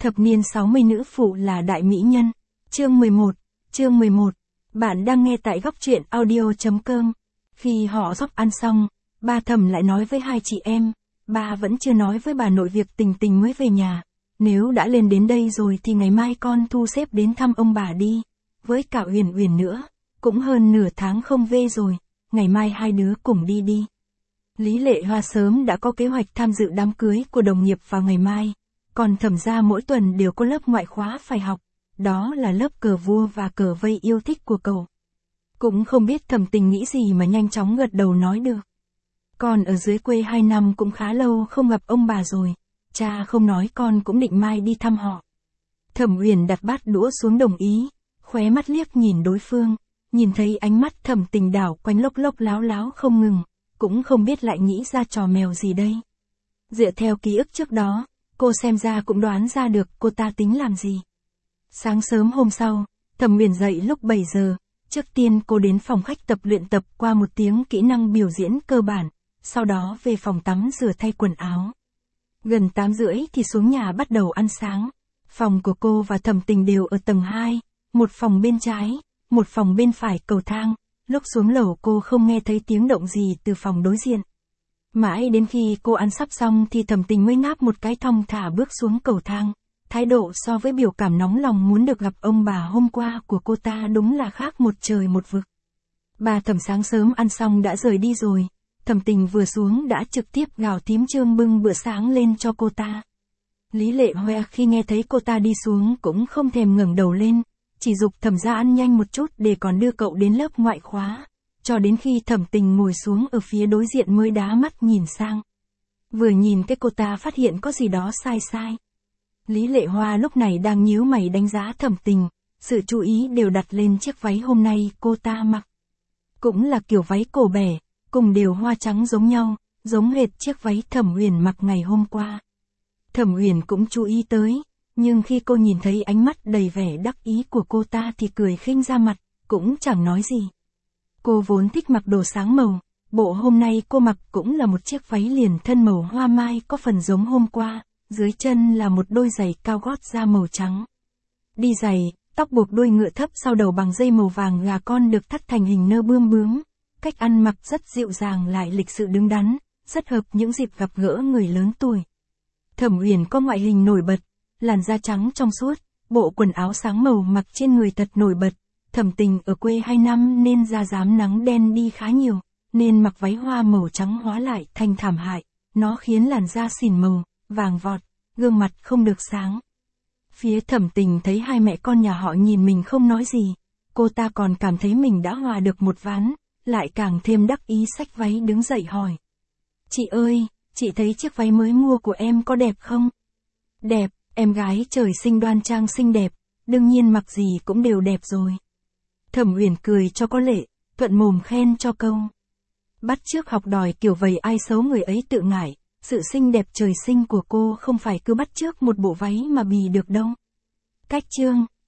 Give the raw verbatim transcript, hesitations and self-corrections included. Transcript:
Thập niên sáu mươi nữ phụ là đại mỹ nhân. Chương mười một. Chương mười một. Bạn đang nghe tại góc truyện audio chấm com. Khi họ sắp ăn xong, ba Thẩm lại nói với hai chị em, ba vẫn chưa nói với bà nội việc Tình Tình mới về nhà. Nếu đã lên đến đây rồi thì ngày mai con thu xếp đến thăm ông bà đi. Với cả Uyển Uyển nữa, cũng hơn nửa tháng không về rồi, ngày mai hai đứa cùng đi đi. Lý Lệ Hoa sớm đã có kế hoạch tham dự đám cưới của đồng nghiệp vào ngày mai, còn Thẩm gia mỗi tuần đều có lớp ngoại khóa phải học, đó là lớp cờ vua và cờ vây yêu thích của cậu. Cũng không biết Thẩm Tình nghĩ gì mà nhanh chóng gật đầu nói được. Con ở dưới quê hai năm cũng khá lâu không gặp ông bà rồi, cha không nói con cũng định mai đi thăm họ. Thẩm Uyển đặt bát đũa xuống đồng ý, khóe mắt liếc nhìn đối phương, nhìn thấy ánh mắt Thẩm Tình đảo quanh lốc lốc láo láo không ngừng, cũng không biết lại nghĩ ra trò mèo gì đây. Dựa theo ký ức trước đó, cô xem ra cũng đoán ra được cô ta tính làm gì. Sáng sớm hôm sau, Thẩm Uyển dậy lúc bảy giờ, trước tiên cô đến phòng khách tập luyện tập qua một tiếng kỹ năng biểu diễn cơ bản, sau đó về phòng tắm rửa thay quần áo. Gần tám rưỡi thì xuống nhà bắt đầu ăn sáng. Phòng của cô và Thẩm Tình đều ở tầng hai, một phòng bên trái, một phòng bên phải cầu thang. Lúc xuống lầu cô không nghe thấy tiếng động gì từ phòng đối diện. Mãi đến khi cô ăn sắp xong thì Thẩm Tình mới ngáp một cái thong thả bước xuống cầu thang. Thái độ so với biểu cảm nóng lòng muốn được gặp ông bà hôm qua của cô ta đúng là khác một trời một vực. Bà Thẩm sáng sớm ăn xong đã rời đi rồi. Thẩm Tình vừa xuống đã trực tiếp gào thím Trương bưng bữa sáng lên cho cô ta. Lý Lệ Hoa khi nghe thấy cô ta đi xuống cũng không thèm ngẩng đầu lên, chỉ giục Thẩm gia ăn nhanh một chút để còn đưa cậu đến lớp ngoại khóa, cho đến khi Thẩm Tình ngồi xuống ở phía đối diện mới đá mắt nhìn sang. Vừa nhìn cái cô ta phát hiện có gì đó sai sai. Lý Lệ Hoa lúc này đang nhíu mày đánh giá Thẩm Tình, sự chú ý đều đặt lên chiếc váy hôm nay cô ta mặc. Cũng là kiểu váy cổ bẻ, cùng đều hoa trắng giống nhau, giống hệt chiếc váy Thẩm Uyển mặc ngày hôm qua. Thẩm Uyển cũng chú ý tới, nhưng khi cô nhìn thấy ánh mắt đầy vẻ đắc ý của cô ta thì cười khinh ra mặt, cũng chẳng nói gì. Cô vốn thích mặc đồ sáng màu, bộ hôm nay cô mặc cũng là một chiếc váy liền thân màu hoa mai có phần giống hôm qua, dưới chân là một đôi giày cao gót da màu trắng. Đi giày, tóc buộc đuôi ngựa thấp sau đầu bằng dây màu vàng gà con được thắt thành hình nơ bươm bướm. Cách ăn mặc rất dịu dàng lại lịch sự đứng đắn, rất hợp những dịp gặp gỡ người lớn tuổi. Thẩm Uyển có ngoại hình nổi bật, làn da trắng trong suốt, bộ quần áo sáng màu mặc trên người thật nổi bật. Thẩm Tình ở quê hai năm nên da dám nắng đen đi khá nhiều, nên mặc váy hoa màu trắng hóa lại thành thảm hại, nó khiến làn da xỉn màu, vàng vọt, gương mặt không được sáng. Phía Thẩm Tình thấy hai mẹ con nhà họ nhìn mình không nói gì, cô ta còn cảm thấy mình đã hòa được một ván, lại càng thêm đắc ý xách váy đứng dậy hỏi. Chị ơi, chị thấy chiếc váy mới mua của em có đẹp không? Đẹp, em gái trời sinh đoan trang xinh đẹp, đương nhiên mặc gì cũng đều đẹp rồi. Thẩm Uyển cười cho có lệ, thuận mồm khen cho câu. Bắt chước học đòi kiểu vầy ai xấu người ấy tự ngại, sự xinh đẹp trời sinh của cô không phải cứ bắt chước một bộ váy mà bì được đâu. Cách chương,